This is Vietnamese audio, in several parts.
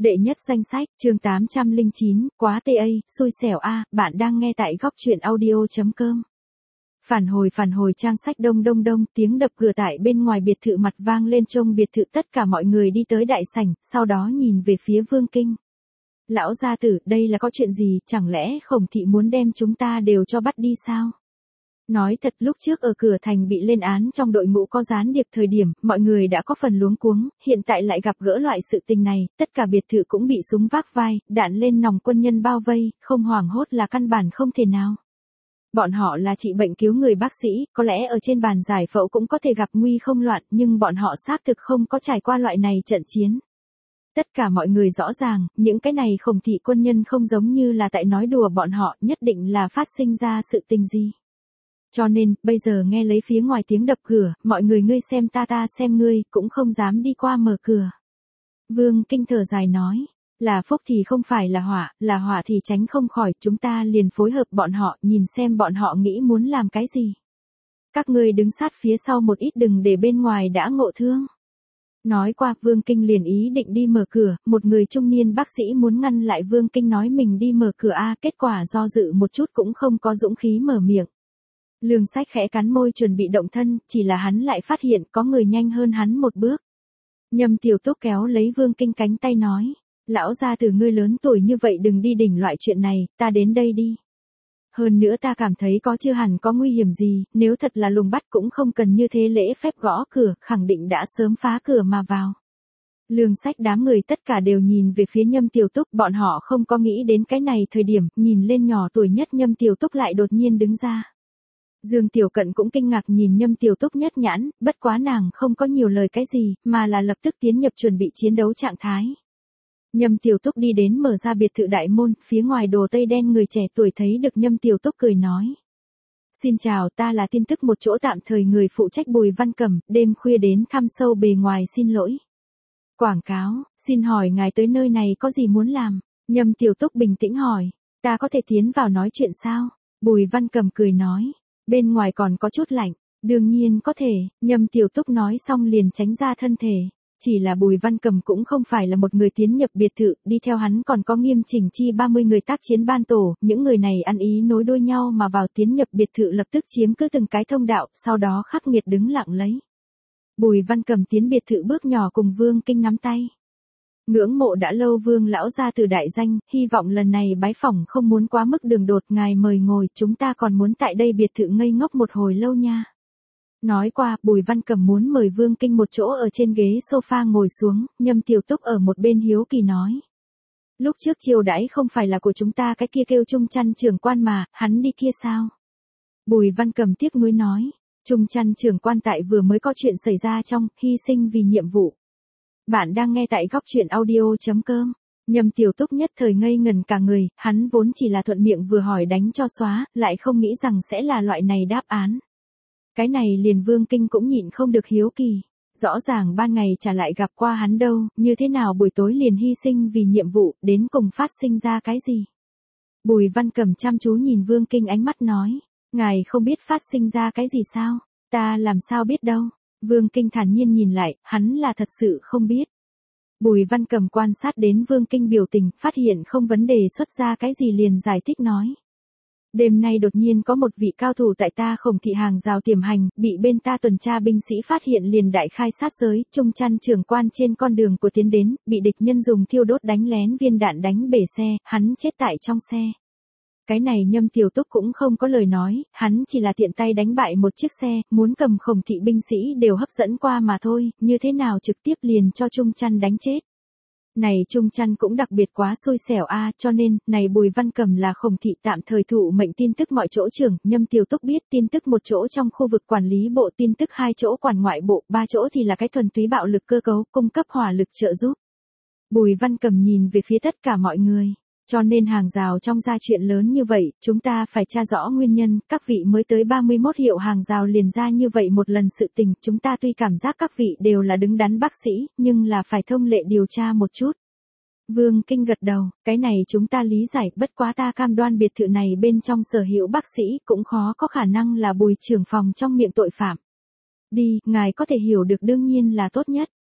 Đệ nhất danh sách, chương 809, quá TA, xui xẻo a, bạn đang nghe tại góc truyện audio.com. Phản hồi trang sách đông, tiếng đập cửa tại bên ngoài biệt thự mặt vang lên trong biệt thự, tất cả mọi người đi tới đại sảnh, sau đó nhìn về phía Vương Kinh. Lão gia tử, đây là có chuyện gì, chẳng lẽ Khổng thị muốn đem chúng ta đều cho bắt đi sao? Nói thật, lúc trước ở cửa thành bị lên án trong đội ngũ có gián điệp thời điểm, mọi người đã có phần luống cuống, hiện tại lại gặp gỡ loại sự tình này, tất cả biệt thự cũng bị súng vác vai, đạn lên nòng quân nhân bao vây, không hoảng hốt là căn bản không thể nào. Bọn họ là trị bệnh cứu người bác sĩ, có lẽ ở trên bàn giải phẫu cũng có thể gặp nguy không loạn, nhưng bọn họ xác thực không có trải qua loại này trận chiến. Tất cả mọi người rõ ràng, những cái này Khổng thị quân nhân không giống như là tại nói đùa bọn họ, nhất định là phát sinh ra sự tình gì. Cho nên, bây giờ nghe lấy phía ngoài tiếng đập cửa, mọi người ngươi xem ta xem ngươi, cũng không dám đi qua mở cửa. Vương Kinh thở dài nói, là phúc thì không phải là họa thì tránh không khỏi, chúng ta liền phối hợp bọn họ, nhìn xem bọn họ nghĩ muốn làm cái gì. Các ngươi đứng sát phía sau một ít, đừng để bên ngoài đã ngộ thương. Nói qua, Vương Kinh liền ý định đi mở cửa, một người trung niên bác sĩ muốn ngăn lại Vương Kinh nói mình đi mở cửa kết quả do dự một chút cũng không có dũng khí mở miệng. Lương Sách khẽ cắn môi chuẩn bị động thân, chỉ là hắn lại phát hiện có người nhanh hơn hắn một bước. Nhâm Tiểu Túc kéo lấy Vương Kinh cánh tay nói, lão gia tử ngươi lớn tuổi như vậy đừng đi đỉnh loại chuyện này, ta đến đây đi. Hơn nữa ta cảm thấy có chưa hẳn có nguy hiểm gì, nếu thật là lùng bắt cũng không cần như thế lễ phép gõ cửa, khẳng định đã sớm phá cửa mà vào. Lương Sách đám người tất cả đều nhìn về phía Nhâm Tiểu Túc, bọn họ không có nghĩ đến cái này thời điểm, nhìn lên nhỏ tuổi nhất Nhâm Tiểu Túc lại đột nhiên đứng ra. Dương Tiểu Cận cũng kinh ngạc nhìn Nhâm Tiểu Túc nhất nhãn, bất quá nàng không có nhiều lời cái gì, mà là lập tức tiến nhập chuẩn bị chiến đấu trạng thái. Nhâm Tiểu Túc đi đến mở ra biệt thự đại môn, phía ngoài đồ tây đen người trẻ tuổi thấy được Nhâm Tiểu Túc cười nói. Xin chào, ta là tin tức một chỗ tạm thời người phụ trách Bùi Văn Cẩm, đêm khuya đến thăm sâu bề ngoài xin lỗi. Quảng cáo, xin hỏi ngài tới nơi này có gì muốn làm? Nhâm Tiểu Túc bình tĩnh hỏi, ta có thể tiến vào nói chuyện sao? Bùi Văn Cẩm cười nói. Bên ngoài còn có chút lạnh, đương nhiên có thể, Nhâm Tiểu Túc nói xong liền tránh ra thân thể. Chỉ là Bùi Văn Cẩm cũng không phải là một người tiến nhập biệt thự, đi theo hắn còn có Nghiêm Chỉnh Chi 30 người tác chiến ban tổ, những người này ăn ý nối đuôi nhau mà vào tiến nhập biệt thự lập tức chiếm cứ từng cái thông đạo, sau đó khắc nghiệt đứng lặng lấy. Bùi Văn Cẩm tiến biệt thự bước nhỏ cùng Vương Kinh nắm tay. Ngưỡng mộ đã lâu Vương lão gia từ đại danh, hy vọng lần này bái phỏng không muốn quá mức đường đột, ngài mời ngồi, chúng ta còn muốn tại đây biệt thự ngây ngốc một hồi lâu nha. Nói qua, Bùi Văn Cẩm muốn mời Vương Kinh một chỗ ở trên ghế sofa ngồi xuống, Nhâm Tiểu Túc ở một bên hiếu kỳ nói. Lúc trước chiêu đãi không phải là của chúng ta cái kia kêu Trung Chăn trưởng quan mà, hắn đi kia sao? Bùi Văn Cẩm tiếc nuối nói, Trung Chăn trưởng quan tại vừa mới có chuyện xảy ra trong, hy sinh vì nhiệm vụ. Bạn đang nghe tại góc truyện audio.com. Nhâm Tiểu Túc nhất thời ngây ngần cả người, hắn vốn chỉ là thuận miệng vừa hỏi đánh cho xóa, lại không nghĩ rằng sẽ là loại này đáp án. Cái này liền Vương Kinh cũng nhịn không được hiếu kỳ. Rõ ràng ban ngày chả lại gặp qua hắn đâu, như thế nào buổi tối liền hy sinh vì nhiệm vụ, đến cùng phát sinh ra cái gì? Bùi Văn Cẩm chăm chú nhìn Vương Kinh ánh mắt nói, ngài không biết phát sinh ra cái gì sao? Ta làm sao biết đâu? Vương Kinh thản nhiên nhìn lại, hắn là thật sự không biết. Bùi Văn Cẩm quan sát đến Vương Kinh biểu tình, phát hiện không vấn đề xuất ra cái gì liền giải thích nói. Đêm nay đột nhiên có một vị cao thủ tại ta Khổng thị hàng rào tiềm hành, bị bên ta tuần tra binh sĩ phát hiện liền đại khai sát giới, Trung Chăn trưởng quan trên con đường của tiến đến, bị địch nhân dùng thiêu đốt đánh lén viên đạn đánh bể xe, hắn chết tại trong xe. Cái này Nhâm Tiểu Túc cũng không có lời nói, hắn chỉ là tiện tay đánh bại một chiếc xe, muốn cầm Khổng thị binh sĩ đều hấp dẫn qua mà thôi, như thế nào trực tiếp liền cho Trung Chăn đánh chết. Này Trung Chăn cũng đặc biệt quá xui xẻo cho nên, này Bùi Văn Cẩm là Khổng thị tạm thời thụ mệnh tin tức mọi chỗ trưởng, Nhâm Tiểu Túc biết tin tức một chỗ trong khu vực quản lý bộ, tin tức 2 chỗ quản ngoại bộ, 3 chỗ thì là cái thuần túy bạo lực cơ cấu, cung cấp hỏa lực trợ giúp. Bùi Văn Cẩm nhìn về phía tất cả mọi người. Cho nên hàng rào trong ra chuyện lớn như vậy, chúng ta phải tra rõ nguyên nhân, các vị mới tới 31 hiệu hàng rào liền ra như vậy một lần sự tình, chúng ta tuy cảm giác các vị đều là đứng đắn bác sĩ, nhưng là phải thông lệ điều tra một chút. Vương Kinh gật đầu, cái này chúng ta lý giải, bất quá ta cam đoan biệt thự này bên trong sở hữu bác sĩ cũng khó có khả năng là Bùi trưởng phòng trong miệng tội phạm. Đi, ngài có thể hiểu được đương nhiên là tốt nhất.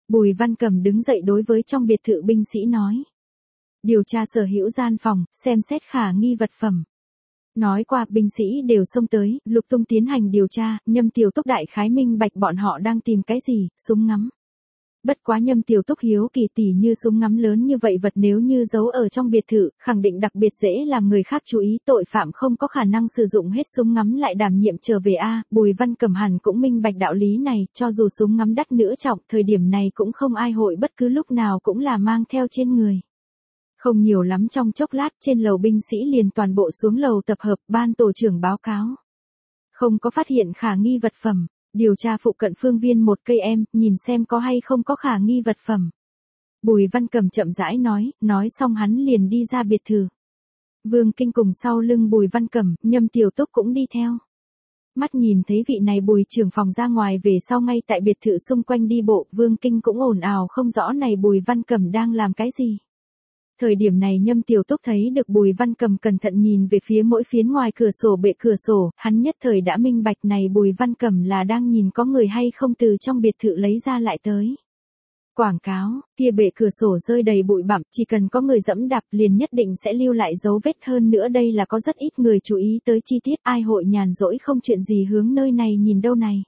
Bùi Văn Cẩm đứng dậy đối với trong biệt thự binh sĩ nói. Điều tra sở hữu gian phòng, xem xét khả nghi vật phẩm. Nói qua binh sĩ đều xông tới, lục tung tiến hành điều tra, Nhâm Tiểu Túc đại khái minh bạch bọn họ đang tìm cái gì, súng ngắm. Bất quá Nhâm Tiểu Túc hiếu kỳ tỉ như súng ngắm lớn như vậy vật nếu như giấu ở trong biệt thự, khẳng định đặc biệt dễ làm người khác chú ý, tội phạm không có khả năng sử dụng hết súng ngắm lại đảm nhiệm trở về Bùi Văn Cẩm hẳn cũng minh bạch đạo lý này, cho dù súng ngắm đắt nữa trọng, thời điểm này cũng không ai hội bất cứ lúc nào cũng là mang theo trên người. Không nhiều lắm trong chốc lát trên lầu binh sĩ liền toàn bộ xuống lầu tập hợp, ban tổ trưởng báo cáo. Không có phát hiện khả nghi vật phẩm, điều tra phụ cận phương viên một cây nhìn xem có hay không có khả nghi vật phẩm. Bùi Văn Cẩm chậm rãi nói xong hắn liền đi ra biệt thự. Vương Kinh cùng sau lưng Bùi Văn Cẩm, Nhâm Tiểu Túc cũng đi theo. Mắt nhìn thấy vị này Bùi trưởng phòng ra ngoài về sau ngay tại biệt thự xung quanh đi bộ, Vương Kinh cũng ồn ào không rõ này Bùi Văn Cẩm đang làm cái gì. Thời điểm này Nhâm Tiểu Túc thấy được Bùi Văn Cẩm cẩn thận nhìn về phía mỗi phiến ngoài cửa sổ bệ cửa sổ, hắn nhất thời đã minh bạch này Bùi Văn Cẩm là đang nhìn có người hay không từ trong biệt thự lấy ra lại tới. Quảng cáo, kia bệ cửa sổ rơi đầy bụi bặm, chỉ cần có người dẫm đạp liền nhất định sẽ lưu lại dấu vết, hơn nữa đây là có rất ít người chú ý tới chi tiết, ai hội nhàn rỗi không chuyện gì hướng nơi này nhìn đâu này.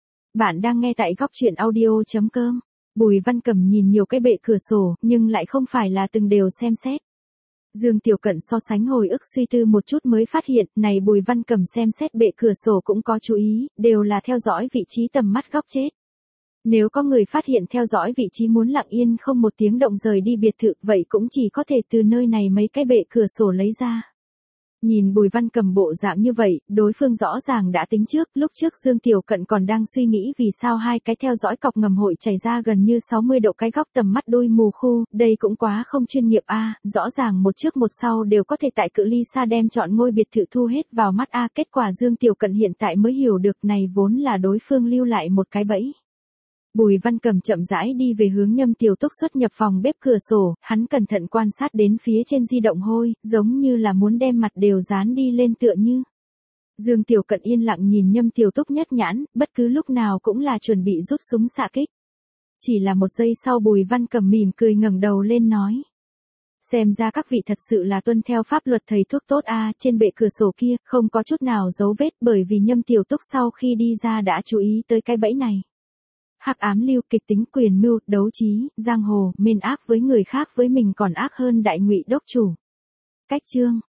Bạn đang nghe tại góc truyện audio.com. Bùi Văn Cẩm nhìn nhiều cái bệ cửa sổ, nhưng lại không phải là từng đều xem xét. Dương Tiểu Cận so sánh hồi ức suy tư một chút mới phát hiện, này Bùi Văn Cẩm xem xét bệ cửa sổ cũng có chú ý, đều là theo dõi vị trí tầm mắt góc chết. Nếu có người phát hiện theo dõi vị trí muốn lặng yên không một tiếng động rời đi biệt thự, vậy cũng chỉ có thể từ nơi này mấy cái bệ cửa sổ lấy ra. Nhìn Bùi Văn Cẩm bộ dạng như vậy, đối phương rõ ràng đã tính trước, lúc trước Dương Tiểu Cận còn đang suy nghĩ vì sao hai cái theo dõi cọc ngầm hội chảy ra gần như 60 độ cái góc tầm mắt đôi mù khu, đây cũng quá không chuyên nghiệp rõ ràng một trước một sau đều có thể tại cự ly xa đem chọn ngôi biệt thự thu hết vào mắt kết quả Dương Tiểu Cận hiện tại mới hiểu được này vốn là đối phương lưu lại một cái bẫy. Bùi Văn Cẩm chậm rãi đi về hướng Nhâm Tiểu Túc xuất nhập phòng bếp cửa sổ, hắn cẩn thận quan sát đến phía trên di động hôi, giống như là muốn đem mặt đều dán đi lên tựa như. Dương Tiểu Cận yên lặng nhìn Nhâm Tiểu Túc nhất nhãn, bất cứ lúc nào cũng là chuẩn bị rút súng xạ kích. Chỉ là một giây sau Bùi Văn Cẩm mỉm cười ngẩng đầu lên nói. Xem ra các vị thật sự là tuân theo pháp luật thầy thuốc tốt trên bệ cửa sổ kia, không có chút nào dấu vết bởi vì Nhâm Tiểu Túc sau khi đi ra đã chú ý tới cái bẫy này. Hắc ám lưu, kịch tính, quyền mưu, đấu trí, giang hồ, mên ác với người khác với mình còn ác hơn đại ngụy đốc chủ. Cách chương